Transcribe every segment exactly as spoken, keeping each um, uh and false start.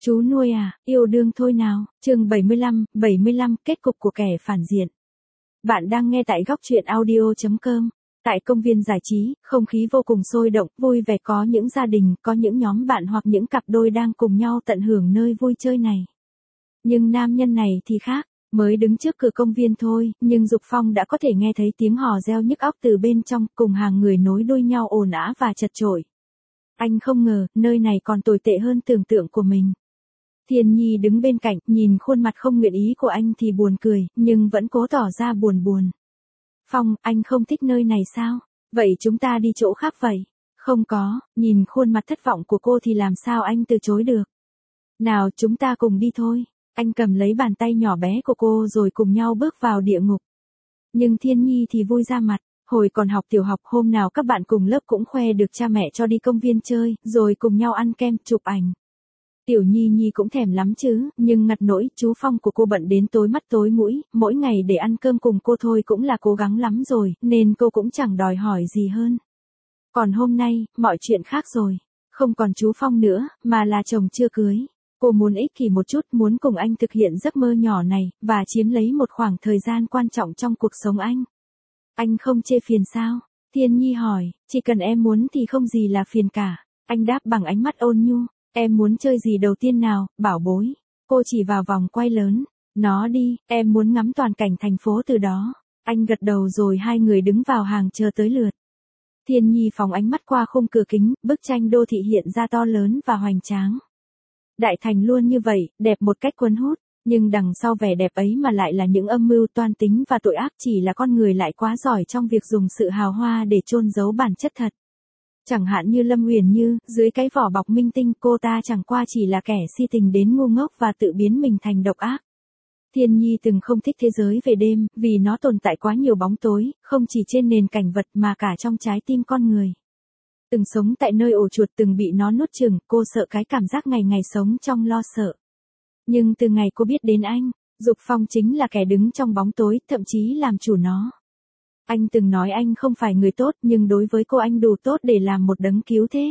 Chú nuôi à, yêu đương thôi nào, chương bảy mươi lăm, bảy mươi lăm, kết cục của kẻ phản diện. Bạn đang nghe tại góc truyện audio chấm com. Tại công viên giải trí, không khí vô cùng sôi động, vui vẻ, có những gia đình, có những nhóm bạn hoặc những cặp đôi đang cùng nhau tận hưởng nơi vui chơi này. Nhưng nam nhân này thì khác, mới đứng trước cửa công viên thôi, nhưng Dục Phong đã có thể nghe thấy tiếng hò reo nhức óc từ bên trong, cùng hàng người nối đuôi nhau ồn ào và chật chội. Anh không ngờ, nơi này còn tồi tệ hơn tưởng tượng của mình. Thiên Nhi đứng bên cạnh, nhìn khuôn mặt không nguyện ý của anh thì buồn cười, nhưng vẫn cố tỏ ra buồn buồn. Phong, anh không thích nơi này sao? Vậy chúng ta đi chỗ khác vậy? Không có, nhìn khuôn mặt thất vọng của cô thì làm sao anh từ chối được? Nào, chúng ta cùng đi thôi. Anh cầm lấy bàn tay nhỏ bé của cô rồi cùng nhau bước vào địa ngục. Nhưng Thiên Nhi thì vui ra mặt. Hồi còn học tiểu học, hôm nào các bạn cùng lớp cũng khoe được cha mẹ cho đi công viên chơi, rồi cùng nhau ăn kem, chụp ảnh. Tiểu Nhi Nhi cũng thèm lắm chứ, nhưng ngặt nỗi chú Phong của cô bận đến tối mắt tối mũi, mỗi ngày để ăn cơm cùng cô thôi cũng là cố gắng lắm rồi, nên cô cũng chẳng đòi hỏi gì hơn. Còn hôm nay, mọi chuyện khác rồi. Không còn chú Phong nữa, mà là chồng chưa cưới. Cô muốn ích kỷ một chút, muốn cùng anh thực hiện giấc mơ nhỏ này, và chiếm lấy một khoảng thời gian quan trọng trong cuộc sống anh. Anh không chê phiền sao? Thiên Nhi hỏi, chỉ cần em muốn thì không gì là phiền cả. Anh đáp bằng ánh mắt ôn nhu. Em muốn chơi gì đầu tiên nào, bảo bối? Cô chỉ vào vòng quay lớn. Nó đi, em muốn ngắm toàn cảnh thành phố từ đó. Anh gật đầu rồi hai người đứng vào hàng chờ tới lượt. Thiên Nhi phóng ánh mắt qua khung cửa kính, bức tranh đô thị hiện ra to lớn và hoành tráng. Đại thành luôn như vậy, đẹp một cách cuốn hút. Nhưng đằng sau vẻ đẹp ấy mà lại là những âm mưu toan tính và tội ác, chỉ là con người lại quá giỏi trong việc dùng sự hào hoa để chôn giấu bản chất thật. Chẳng hạn như Lâm Uyển Như, dưới cái vỏ bọc minh tinh cô ta chẳng qua chỉ là kẻ si tình đến ngu ngốc và tự biến mình thành độc ác. Thiên Nhi từng không thích thế giới về đêm, vì nó tồn tại quá nhiều bóng tối, không chỉ trên nền cảnh vật mà cả trong trái tim con người. Từng sống tại nơi ổ chuột, từng bị nó nuốt chửng, cô sợ cái cảm giác ngày ngày sống trong lo sợ. Nhưng từ ngày cô biết đến anh, Dục Phong chính là kẻ đứng trong bóng tối, thậm chí làm chủ nó. Anh từng nói anh không phải người tốt, nhưng đối với cô anh đủ tốt để làm một đấng cứu thế.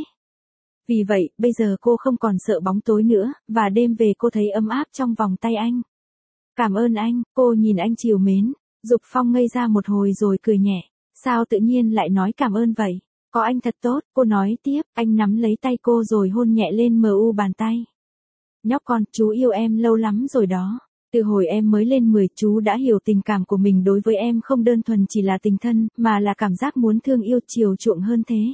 Vì vậy, bây giờ cô không còn sợ bóng tối nữa, và đêm về cô thấy ấm áp trong vòng tay anh. Cảm ơn anh, cô nhìn anh trìu mến. Dục Phong ngây ra một hồi rồi cười nhẹ. Sao tự nhiên lại nói cảm ơn vậy? Có anh thật tốt, cô nói tiếp, anh nắm lấy tay cô rồi hôn nhẹ lên mờ u bàn tay. Nhóc con, chú yêu em lâu lắm rồi đó. Từ hồi em mới lên mười, chú đã hiểu tình cảm của mình đối với em không đơn thuần chỉ là tình thân, mà là cảm giác muốn thương yêu chiều chuộng hơn thế.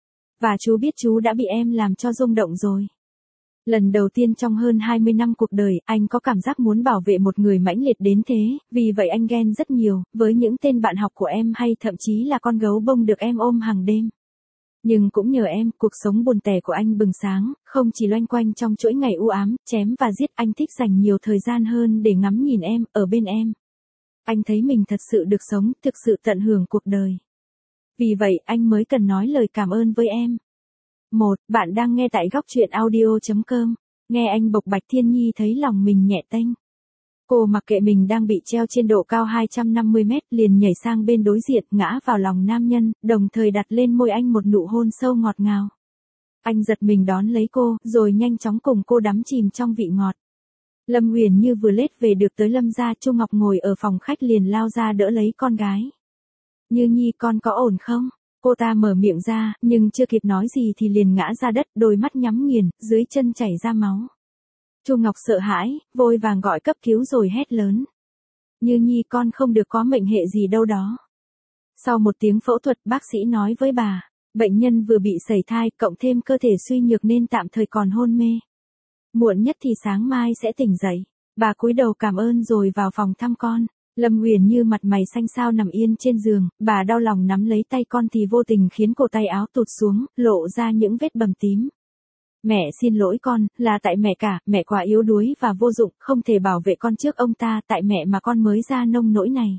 Và chú biết chú đã bị em làm cho rung động rồi. Lần đầu tiên trong hơn hai mươi năm cuộc đời, anh có cảm giác muốn bảo vệ một người mãnh liệt đến thế, vì vậy anh ghen rất nhiều, với những tên bạn học của em hay thậm chí là con gấu bông được em ôm hàng đêm. Nhưng cũng nhờ em, cuộc sống buồn tẻ của anh bừng sáng, không chỉ loanh quanh trong chuỗi ngày u ám, chém và giết, anh thích dành nhiều thời gian hơn để ngắm nhìn em, ở bên em. Anh thấy mình thật sự được sống, thực sự tận hưởng cuộc đời. Vì vậy, anh mới cần nói lời cảm ơn với em. Một, bạn đang nghe tại góc truyện audio chấm com. Nghe anh bộc bạch, Thiên Nhi thấy lòng mình nhẹ tênh. Cô mặc kệ mình đang bị treo trên độ cao hai trăm năm mươi mét, liền nhảy sang bên đối diện, ngã vào lòng nam nhân, đồng thời đặt lên môi anh một nụ hôn sâu ngọt ngào. Anh giật mình đón lấy cô, rồi nhanh chóng cùng cô đắm chìm trong vị ngọt. Lâm Uyển Như vừa lết về được tới Lâm gia, Chu Ngọc ngồi ở phòng khách liền lao ra đỡ lấy con gái. Như Nhi, con có ổn không? Cô ta mở miệng ra, nhưng chưa kịp nói gì thì liền ngã ra đất, đôi mắt nhắm nghiền, dưới chân chảy ra máu. Chu Ngọc sợ hãi, vội vàng gọi cấp cứu rồi hét lớn. Như Nhi, con không được có mệnh hệ gì đâu đó. Sau một tiếng phẫu thuật, bác sĩ nói với bà, bệnh nhân vừa bị sẩy thai, cộng thêm cơ thể suy nhược nên tạm thời còn hôn mê. Muộn nhất thì sáng mai sẽ tỉnh dậy. Bà cúi đầu cảm ơn rồi vào phòng thăm con. Lâm Uyển Như mặt mày xanh xao nằm yên trên giường, bà đau lòng nắm lấy tay con thì vô tình khiến cổ tay áo tụt xuống, lộ ra những vết bầm tím. Mẹ xin lỗi con, là tại mẹ cả, mẹ quá yếu đuối và vô dụng, không thể bảo vệ con trước ông ta, tại mẹ mà con mới ra nông nỗi này.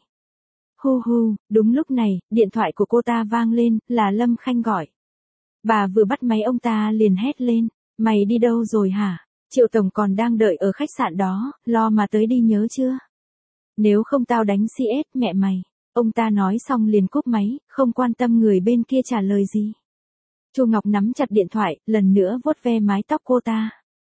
Hu hu, đúng lúc này, điện thoại của cô ta vang lên, là Lâm Khanh gọi. Bà vừa bắt máy ông ta liền hét lên, mày đi đâu rồi hả? Triệu Tổng còn đang đợi ở khách sạn đó, lo mà tới đi nhớ chưa? Nếu không tao đánh xê ét mẹ mày. Ông ta nói xong liền cúp máy, không quan tâm người bên kia trả lời gì. Chu Ngọc nắm chặt điện thoại, lần nữa vuốt ve mái tóc cô ta.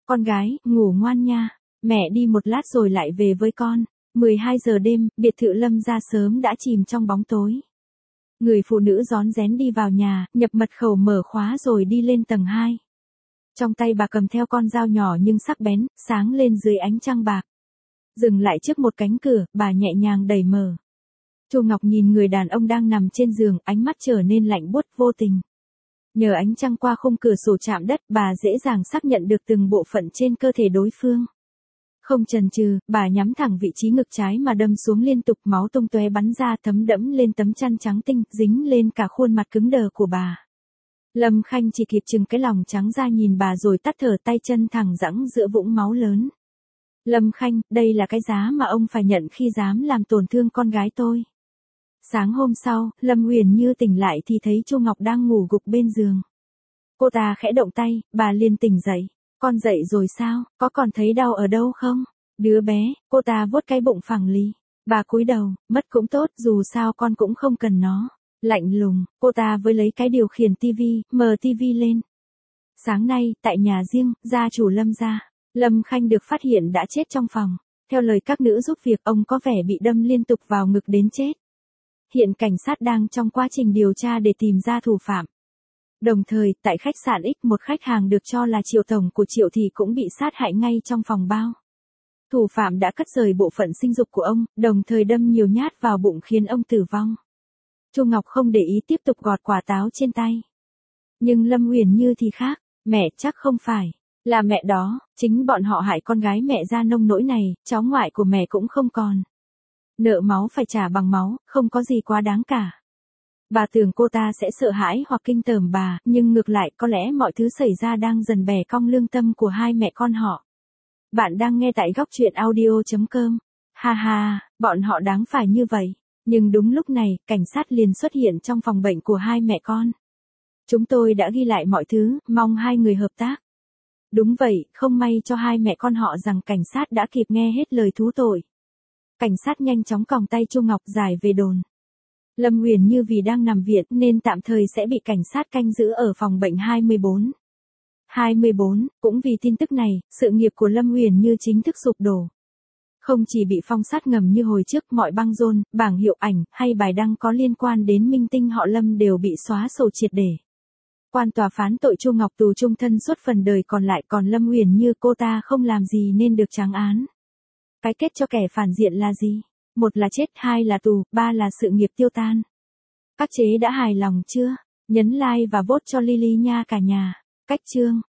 Con gái, ngủ ngoan nha. Mẹ đi một lát rồi lại về với con. mười hai giờ đêm, biệt thự Lâm gia sớm đã chìm trong bóng tối. Người phụ nữ rón rén đi vào nhà, nhập mật khẩu mở khóa rồi đi lên tầng hai. Trong tay bà cầm theo con dao nhỏ nhưng sắc bén, sáng lên dưới ánh trăng bạc. Dừng lại trước một cánh cửa, bà nhẹ nhàng đẩy mở. Chu Ngọc nhìn người đàn ông đang nằm trên giường, ánh mắt trở nên lạnh buốt vô tình. Nhờ ánh trăng qua khung cửa sổ chạm đất, bà dễ dàng xác nhận được từng bộ phận trên cơ thể đối phương. Không chần chừ, bà nhắm thẳng vị trí ngực trái mà đâm xuống liên tục, máu tung tóe bắn ra thấm đẫm lên tấm chăn trắng tinh, dính lên cả khuôn mặt cứng đờ của bà. Lâm Khanh chỉ kịp chừng cái lòng trắng ra nhìn bà rồi tắt thở, tay chân thẳng dẫng giữa vũng máu lớn. Lâm Khanh, đây là cái giá mà ông phải nhận khi dám làm tổn thương con gái tôi. Sáng hôm sau, Lâm Huyền Như tỉnh lại thì thấy Chu Ngọc đang ngủ gục bên giường. Cô ta khẽ động tay, bà liền tỉnh dậy. Con dậy rồi sao, có còn thấy đau ở đâu không? Đứa bé, cô ta vuốt cái bụng phẳng lì. Bà cúi đầu, mất cũng tốt, dù sao con cũng không cần nó. Lạnh lùng, cô ta với lấy cái điều khiển tivi, mở tivi lên. Sáng nay, tại nhà riêng, gia chủ Lâm gia, Lâm Khanh được phát hiện đã chết trong phòng. Theo lời các nữ giúp việc, ông có vẻ bị đâm liên tục vào ngực đến chết. Hiện cảnh sát đang trong quá trình điều tra để tìm ra thủ phạm. Đồng thời, tại khách sạn X, một khách hàng được cho là Triệu Tổng của Triệu Thị cũng bị sát hại ngay trong phòng bao. Thủ phạm đã cắt rời bộ phận sinh dục của ông, đồng thời đâm nhiều nhát vào bụng khiến ông tử vong. Chu Ngọc không để ý, tiếp tục gọt quả táo trên tay. Nhưng Lâm Huyền Như thì khác, mẹ chắc không phải là mẹ đó, chính bọn họ hại con gái mẹ ra nông nỗi này, cháu ngoại của mẹ cũng không còn. Nợ máu phải trả bằng máu, không có gì quá đáng cả. Bà tưởng cô ta sẽ sợ hãi hoặc kinh tởm bà, nhưng ngược lại có lẽ mọi thứ xảy ra đang dần bẻ cong lương tâm của hai mẹ con họ. Bạn đang nghe tại góc truyện audio chấm com. Ha ha, bọn họ đáng phải như vậy. Nhưng đúng lúc này, cảnh sát liền xuất hiện trong phòng bệnh của hai mẹ con. Chúng tôi đã ghi lại mọi thứ, mong hai người hợp tác. Đúng vậy, không may cho hai mẹ con họ rằng cảnh sát đã kịp nghe hết lời thú tội. Cảnh sát nhanh chóng còng tay Chu Ngọc giải về đồn. Lâm Huyền Như vì đang nằm viện nên tạm thời sẽ bị cảnh sát canh giữ ở phòng bệnh hai mươi bốn. hai mươi bốn, cũng vì tin tức này, sự nghiệp của Lâm Huyền Như chính thức sụp đổ. Không chỉ bị phong sát ngầm như hồi trước, mọi băng rôn, bảng hiệu ảnh hay bài đăng có liên quan đến minh tinh họ Lâm đều bị xóa sổ triệt để. Quan tòa phán tội Chu Ngọc tù chung thân suốt phần đời còn lại, còn Lâm Huyền Như cô ta không làm gì nên được trắng án. Cái kết cho kẻ phản diện là gì? Một là chết, hai là tù, ba là sự nghiệp tiêu tan. Các chế đã hài lòng chưa? Nhấn like và vote cho Lily nha cả nhà. Cách chương